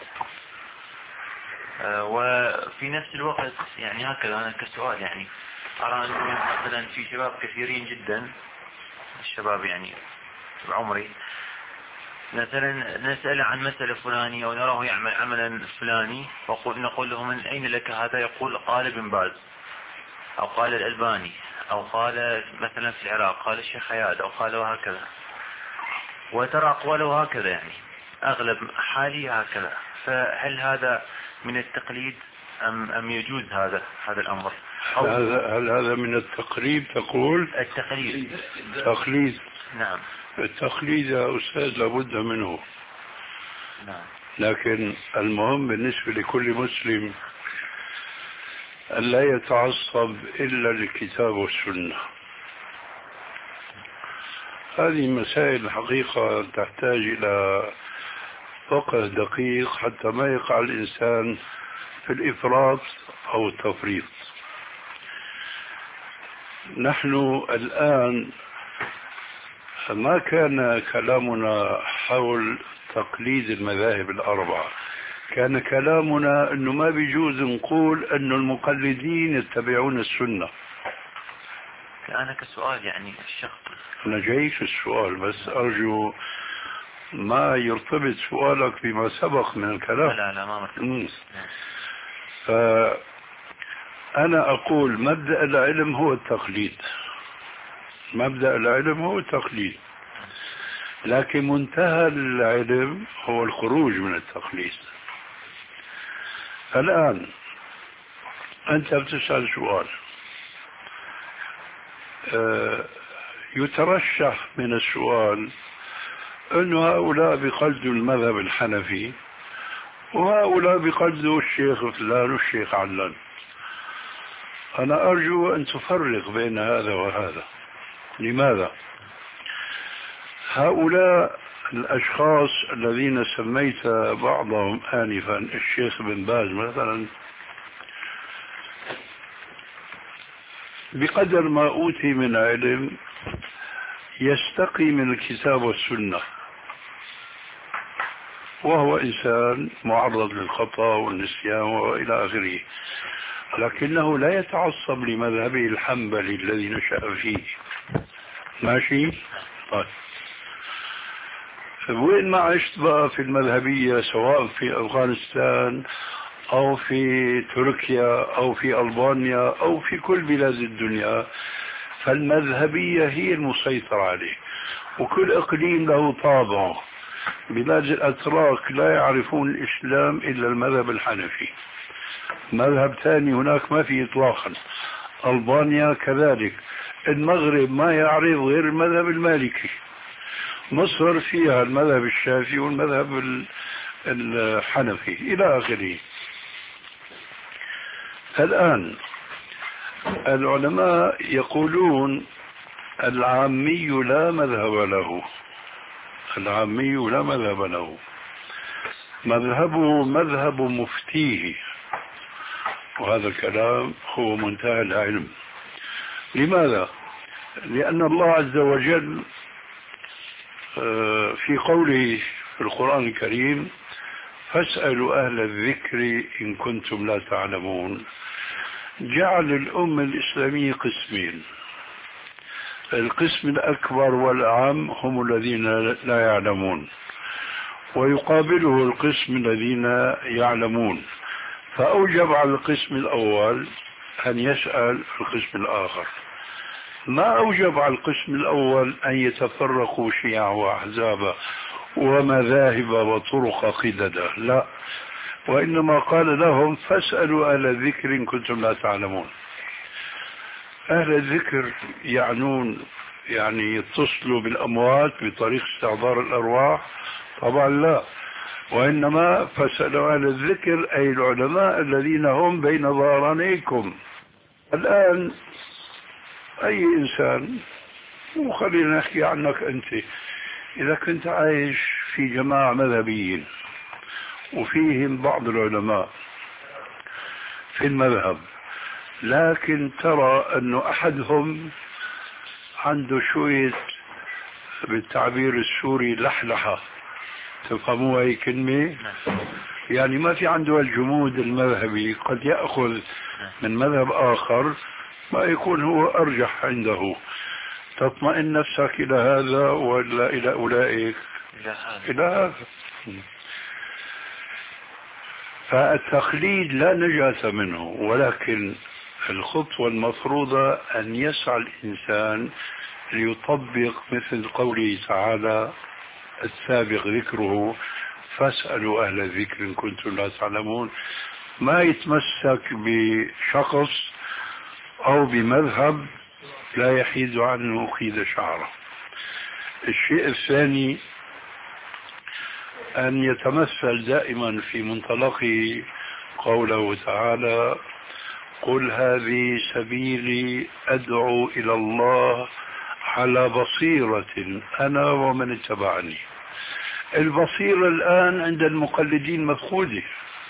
آه وفي نفس الوقت يعني هكذا أنا كسؤال يعني أرى أنه مثلا في شباب كثيرين جدا، الشباب يعني بعمري مثلا نسأل عن مسألة فلانية أو نراه يعمل عملا فلاني ونقول له من أين لك هذا؟ يقول قال ابن باز أو قال الألباني أو قال مثلا في العراق قال الشيخ عياد أو قال وهكذا، وترى أقواله هكذا يعني أغلب حالي هكذا. فهل هذا من التقليد أم أم يجوز هذا هذا الأمر؟
هذا هل هذا من التقريب تقول؟
التقليد.
تقليد.
نعم.
التقليد يا أستاذ لابد منه.
نعم.
لكن المهم بالنسبة لكل مسلم أن لا يتعصب إلا للكتاب والسنة. هذه مسائل الحقيقة تحتاج إلى فقه دقيق حتى ما يقع الإنسان في الإفراط أو التفريط. نحن الآن ما كان كلامنا حول تقليد المذاهب الأربعة، كان كلامنا أنه ما بيجوز نقول أن المقلدين يتبعون السنة.
أنا كسؤال يعني الشخص
أنا جاي في السؤال بس أرجو ما يرتبط سؤالك بما سبق من الكلام.
لا لا ما مرتبط.
فأنا أقول مبدأ العلم هو التقليد، مبدأ العلم هو التقليد، لكن منتهى العلم هو الخروج من التقليد. الآن أنت بتسأل سؤال أه يترشح من السؤال أن هؤلاء بقلدوا المذهب الحنفي وهؤلاء بقلدوا الشيخ فلان والشيخ علان. أنا أرجو أن تفرق بين هذا وهذا. لماذا؟ هؤلاء الأشخاص الذين سميت بعضهم آنفا الشيخ بن باز مثلا بقدر ما أوتي من علم يستقي من الكتاب والسنة، وهو إنسان معرض للخطأ والنسيان وإلى آخره، لكنه لا يتعصب لمذهبه الحنبلي الذي نشأ فيه. ماشي؟ طيب وين ما عشت بقى في المذهبية سواء في أفغانستان أو في تركيا أو في ألبانيا أو في كل بلاد الدنيا، فالمذهبية هي المسيطرة عليه، وكل إقليم له طابعه. بلاد الأتراك لا يعرفون الإسلام إلا المذهب الحنفي، مذهب ثاني هناك ما في إطلاقا. ألبانيا كذلك، المغرب ما يعرف غير المذهب المالكي، مصر فيها المذهب الشافعي والمذهب الحنفي إلى آخره. الآن العلماء يقولون العامي لا مذهب له، العامي لا مذهب له. مذهبه مذهب مفتيه، وهذا الكلام هو منتهى العلم. لماذا؟ لأن الله عز وجل في قوله في القرآن الكريم فاسألوا أهل الذكر إن كنتم لا تعلمون، جعل الأمة الإسلامية قسمين. القسم الأكبر والأعم هم الذين لا يعلمون، ويقابله القسم الذين يعلمون، فأوجب على القسم الأول أن يسأل القسم الآخر. ما أوجب على القسم الأول أن يتفرقوا شيعا وأحزابا ومذاهب وطرق قددا، لا، وإنما قال لهم فاسألوا أهل الذكر إن كنتم لا تعلمون. أهل الذكر يعنون يعني يتصلوا بالأموات بطريق استحضار الأرواح؟ طبعا لا، وإنما فاسألوا أهل الذكر أي العلماء الذين هم بين ظهرانيكم. الآن أي إنسان، وخلينا نحكي عنك أنت، إذا كنت عايش في جماعة مذهبيين وفيهم بعض العلماء في المذهب، لكن ترى أنه أحدهم عنده شوية بالتعبير السوري لحلحة، تفهموا هاي كلمة؟ يعني ما في عنده الجمود المذهبي، قد يأخذ من مذهب آخر ما يكون هو أرجح عنده. تطمئن نفسك إلى هذا ولا إلى أولئك؟ إلى هذا. فالتقليد لا نجاة منه، ولكن الخطوة المفروضة أن يسعى الإنسان ليطبق مثل قوله تعالى السابق ذكره فاسألوا أهل الذكر إن كنتم لا تعلمون، ما يتمسك بشخص أو بمذهب لا يحيد عنه قيد شعره. الشيء الثاني أن يتمثل دائما في منطلقه قوله تعالى قل هذه سبيلي أدعو إلى الله على بصيرة أنا ومن اتبعني. البصيرة الآن عند المقلدين مفقودة،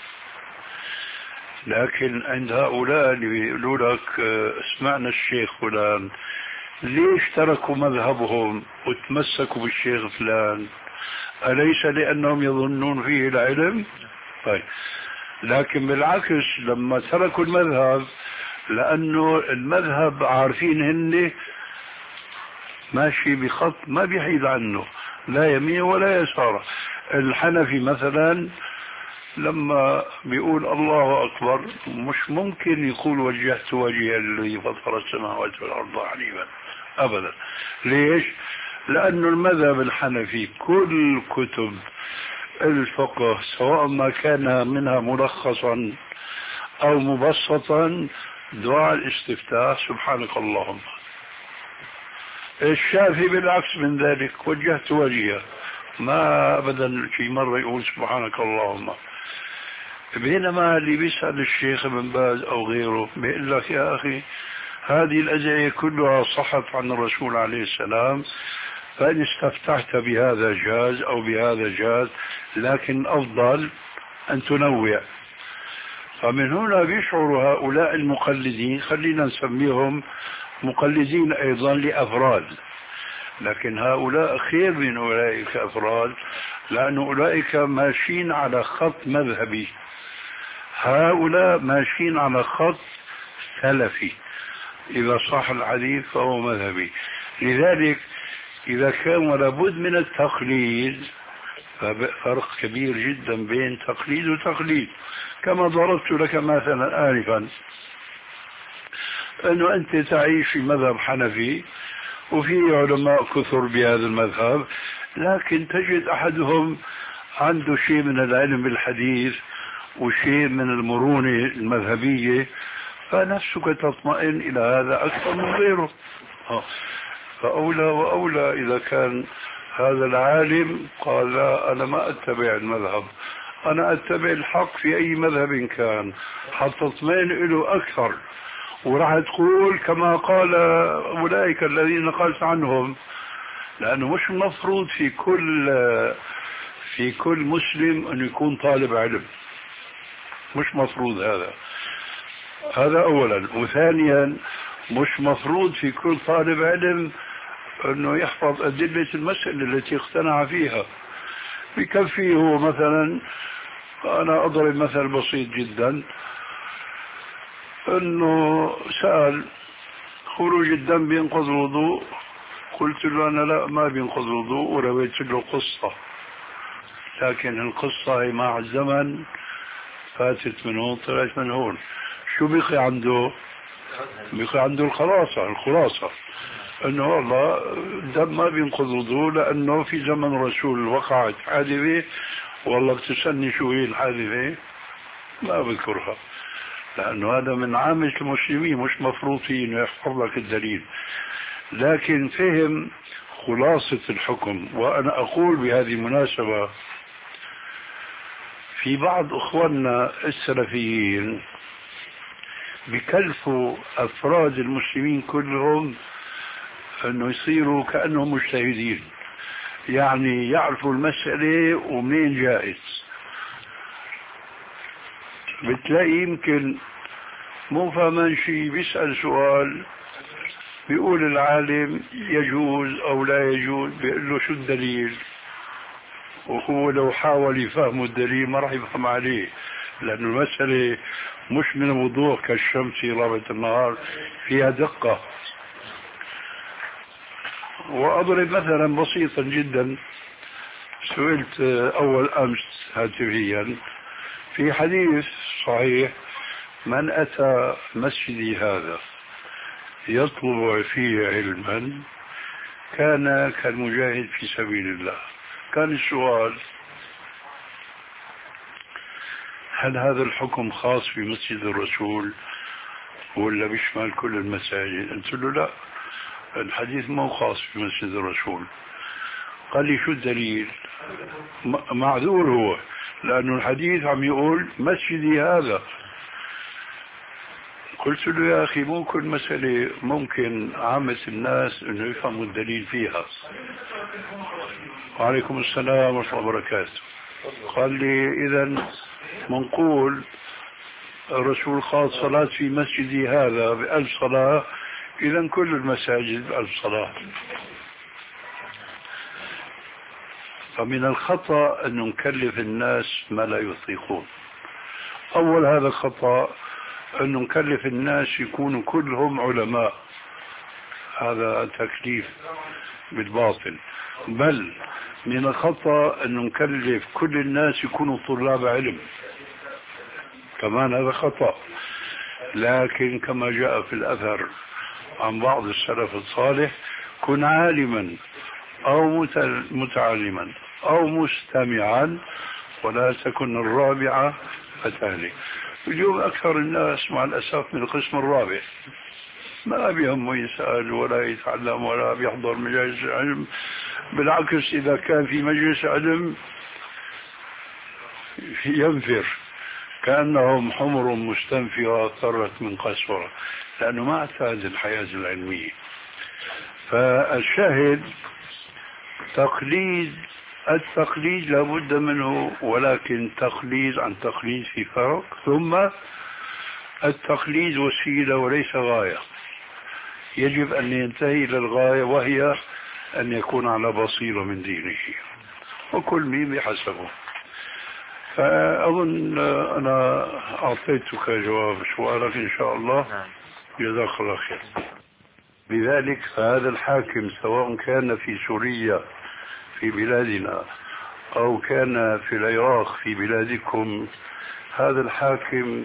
لكن عند هؤلاء اللي يقولوا لك اسمعنا الشيخ فلان، ليش تركوا مذهبهم وتمسكوا بالشيخ فلان؟ أليس لأنهم يظنون فيه العلم؟ طيب، لكن بالعكس لما تركوا المذهب لأنه المذهب عارفين هن ماشي بخط ما بيحيد عنه لا يمين ولا يسار. الحنفي مثلا لما بيقول الله أكبر مش ممكن يقول وجهت وجهي الذي فطر السماوات والأرض حنيفا أبدا. ليش؟ لأن المذهب الحنفي كل كتب الفقه سواء ما كان منها ملخصا أو مبسطا دعاء الاستفتاح سبحانك اللهم. الشافعي بالعكس من ذلك وجهت وجهي، ما أبدا في مرة يقول سبحانك اللهم. بينما اللي بيسأل الشيخ ابن باز أو غيره بيقول لك يا أخي هذه الأدعية كلها صحت عن الرسول عليه السلام، فإن استفتحت بهذا جاز أو بهذا جاز، لكن أفضل أن تنوع. فمن هنا بيشعر هؤلاء المقلدين، خلينا نسميهم مقلدين أيضا لأفراد، لكن هؤلاء خير من أولئك أفراد، لأن أولئك ماشيين على خط مذهبي، هؤلاء ماشيين على خط سلفي، إذا صح الحديث فهو مذهبي. لذلك إذا كان لابد من التقليد ففرق كبير جدا بين تقليد وتقليد. كما ضربت لك مثلا آنفا أنه أنت تعيش في مذهب حنفي وفي علماء كثر بهذا المذهب، لكن تجد أحدهم عنده شيء من العلم بالحديث وشيء من المرونة المذهبية، فنفسك تطمئن إلى هذا أكثر من غيره. فأولى وأولى إذا كان هذا العالم قال لا أنا ما أتبع المذهب، أنا أتبع الحق في أي مذهب كان، حتى تطمئن له أكثر، وراح تقول كما قال أولئك الذين قلت عنهم. لأنه مش المفروض في كل في كل مسلم أن يكون طالب علم، مش مفروض هذا. هذا أولا. وثانيا مش مفروض في كل طالب علم أنه يحفظ أدلة المسألة التي اقتنع فيها. بكفيه هو مثلا، أنا أضرب مثل بسيط جدا، أنه سأل خروج الدم بينقض الوضوء، قلت له أنا لا، ما بينقض الوضوء، ورويت له قصة، لكن القصة هي مع الزمن فاتت من هون طلعت من هون. شو بقي عنده؟ بقي عنده الخلاصة الخلاصة انه والله الدم ما بينقض وضوء لانه في زمن الرسول وقعت حادثة، والله بتسألني شو هي الحادثة ما بذكرها، لانه هذا من عامة المسلمين، مش مفروض فيه انه يحفظ لك الدليل، لكن فهم خلاصة الحكم. وانا اقول بهذه المناسبة في بعض اخواننا السلفيين بكلفوا افراد المسلمين كلهم انه يصيروا كأنهم مجتهدين، يعني يعرفوا المسألة ومنين جائز. بتلاقي يمكن مو فاهمان شيء، بيسأل سؤال بيقول العالم يجوز او لا يجوز، بيقول له شو الدليل، وهو لو حاول يفهم الدليل ما راح يفهم عليه، لأن المسألة مش من وضوح كالشمس في رابعة النهار، فيها دقة. وأضرب مثلا بسيطا جدا، سئلت أول أمس هاتفيا في حديث صحيح: من أتى مسجدي هذا يطلب فيه علما كان كالمجاهد في سبيل الله. كان السؤال: هل هذا الحكم خاص بمسجد الرسول ولا بيشمل كل المساجد؟ قلت له لا، الحديث مو خاص بمسجد الرسول. قال لي شو الدليل؟ معذور هو، لأنه الحديث عم يقول مسجدي هذا. قلت له يا أخي مو كل مسألة ممكن عامة الناس أنه يفهموا الدليل فيها. وعليكم السلام ورحمة الله وبركاته. قال لي إذن منقول الرسول خاص صلاة في مسجدي هذا بألف صلاة، إذن كل المساجد بألف صلاة. فمن الخطأ أن نكلف الناس ما لا يطيقون. أول هذا الخطأ أن نكلف الناس يكونوا كلهم علماء، هذا تكليف بالباطل. بل من الخطأ أن نكلف كل الناس يكونوا طلاب علم، كمان هذا خطأ. لكن كما جاء في الأثر عن بعض السلف الصالح: كن عالما أو متعلما أو مستمعا ولا تكن الرابعة فتهلك. اليوم أكثر الناس مع الأسف من القسم الرابع، ما بيهمه يسأل ولا يتعلم ولا بيحضر مجالس علم. بالعكس إذا كان في مجلس علم ينفر كأنهم حمر مستنفرة طرت من قسورة، لأنه ما اعتاد الحياة العلمية. فالشاهد تقليد، التقليد لابد منه، ولكن تقليد عن تقليد في فرق. ثم التقليد وسيلة وليس غاية، يجب أن ينتهي إلى الغاية وهي أن يكون على بصيرة من دينه، وكل مين بحسبه. فأظن أنا أعطيتك جواب سؤالك إن شاء الله، جزاك الله خير. لذلك فهذا الحاكم سواء كان في سوريا في بلادنا أو كان في العراق في بلادكم، هذا الحاكم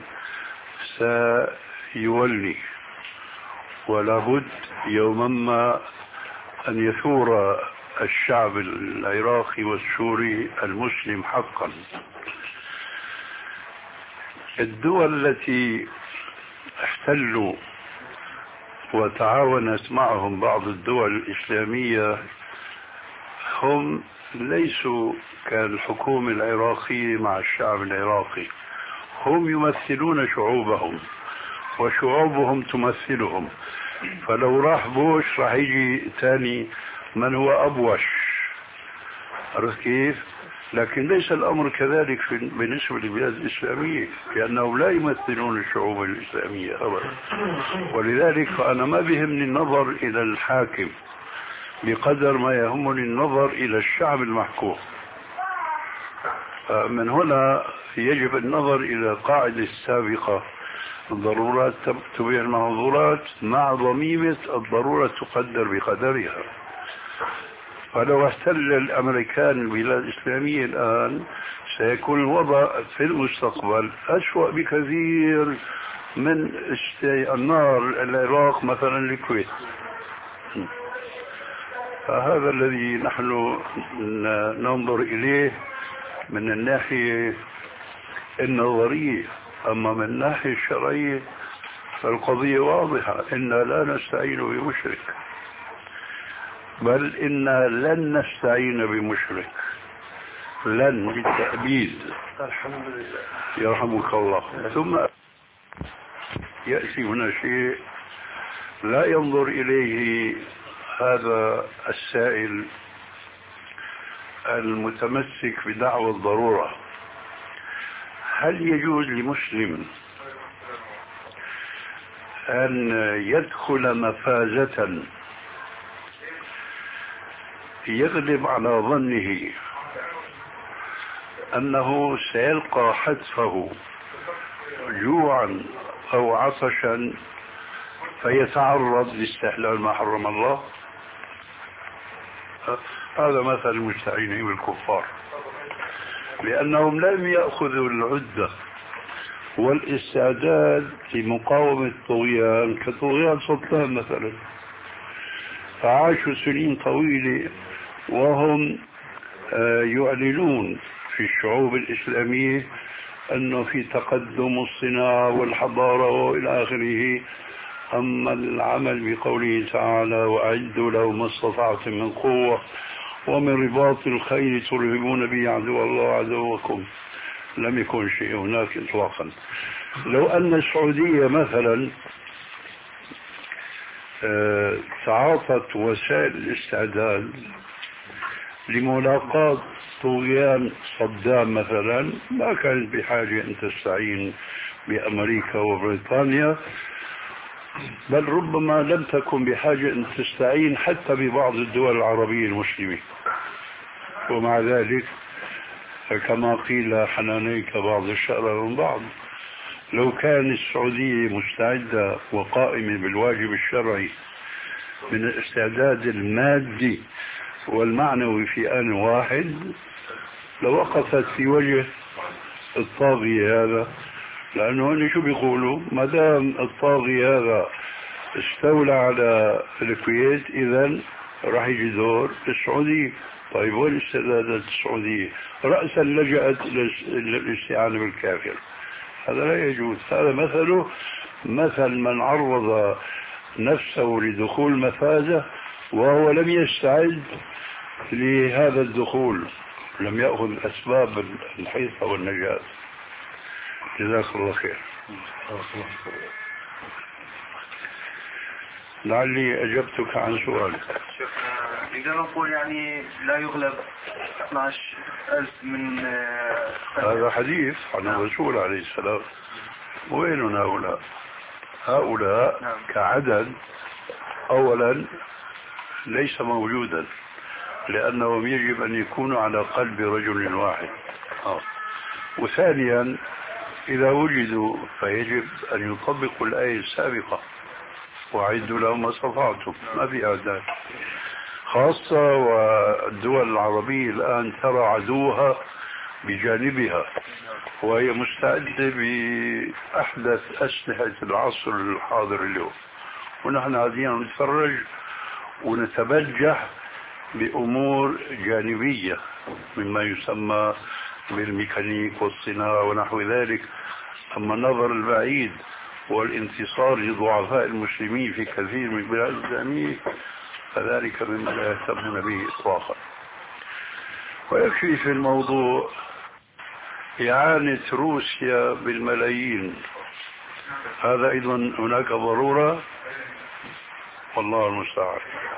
سيولي، ولا بد يوما ما أن يثور الشعب العراقي والسوري المسلم حقا. الدول التي احتلوا وتعاونت معهم بعض الدول الإسلامية هم ليسوا كالحكومة العراقية مع الشعب العراقي، هم يمثلون شعوبهم وشعوبهم تمثلهم. فلو راح بوش راح يجي ثاني من هو أبوش، عرفت كيف؟ لكن ليس الأمر كذلك بالنسبة للبلاد الإسلامية، لأنهم لا يمثلون الشعوب الإسلامية أبدا. ولذلك فأنا ما بيهمني النظر إلى الحاكم بقدر ما يهمني النظر إلى الشعب المحكوم. من هنا يجب النظر إلى القاعدة السابقة: الضرورات تبيح المحظورات، مع ضميمة الضرورة تقدر بقدرها. فلو احتل الأمريكان البلاد الإسلامية الآن سيكون الوضع في المستقبل أسوأ بكثير من النار العراق مثلا الكويت. فهذا الذي نحن ننظر إليه من الناحية النظرية. أما من الناحية الشرعية فالقضية واضحة: إنا لا نستعين بمشرك، بل إنا لن نستعين بمشرك. لن بالتأبيد. الحمد لله يرحمك الله. ثم يأتي هنا شيء لا ينظر إليه هذا السائل المتمسك بدعوى الضرورة. هل يجوز لمسلم أن يدخل مفازة يغلب على ظنه أنه سيلقى حتفه جوعا أو عطشا فيتعرض لاستحلال ما حرم الله؟ هذا مثل المستعينين بالكفار، لأنهم لم يأخذوا العدة والاستعداد لمقاومة الطغيان كطغيان صدام مثلا، فعاشوا سنين طويلة وهم يعلنون في الشعوب الإسلامية أنه في تقدم الصناعة والحضارة وإلى آخره. أما العمل بقوله تعالى: وأعدوا له ما استطعتم من قوة ومن رباط الخيل ترهبون به عدو الله عدوكم، لم يكن شيء هناك إطلاقا. لو أن السعودية مثلا تعاطت وسائل الاستعداد لملاقاة طغيان صدام مثلا، ما كانت بحاجة أن تستعين بأمريكا وبريطانيا، بل ربما لم تكن بحاجة أن تستعين حتى ببعض الدول العربية المسلمة. ومع ذلك كما قيل: حنانيك بعض الشأر من بعض. لو كان السعودية مستعدة وقائمة بالواجب الشرعي من الاستعداد المادي والمعنوي في آن واحد لوقفت في وجه الطاغية هذا. لأنه هن شو بيقولوا؟ ما دام الطاغي هذا استولى على الكويت إذن راح يجي دور السعودية. طيب وين استعدادات السعودية؟ رأسا لجأت للاستعانة بالكافر. هذا لا يجوز. هذا مثله مثل من عرض نفسه لدخول مفازة وهو لم يستعد لهذا الدخول، لم يأخذ أسباب الحيطة والنجاة. جزاك الله خير. لعلي أجبتك عن سؤالك.
نقدر نقول يعني لا يغلب اثني عشر ألف من
هذا حديث عن الرسول عليه السلام. وين هؤلاء؟ هؤلاء نعم. كعدد أولا ليس موجودا، لأنهم يجب أن يكونوا على قلب رجل واحد. أوه. وثانيا إذا وجدوا فيجب أن يطبقوا الآية السابقة: وأعدوا لهم ما استطعتم. ما في أعداد، خاصة والدول العربية الآن ترى عدوها بجانبها وهي مستعدة بأحدث أسلحة العصر الحاضر اليوم، ونحن قاعدين نتفرج ونتبجح بأمور جانبية مما يسمى بالميكانيك والصناعة ونحو ذلك. أما النظر البعيد والانتصار لضعفاء المسلمين في كثير من البلاد الإسلامية فذلك مما لا يهتمون به إطلاقا. ويكفي في الموضوع إعانة روسيا بالملايين. هذا أيضا هناك ضرورة، والله المستعان.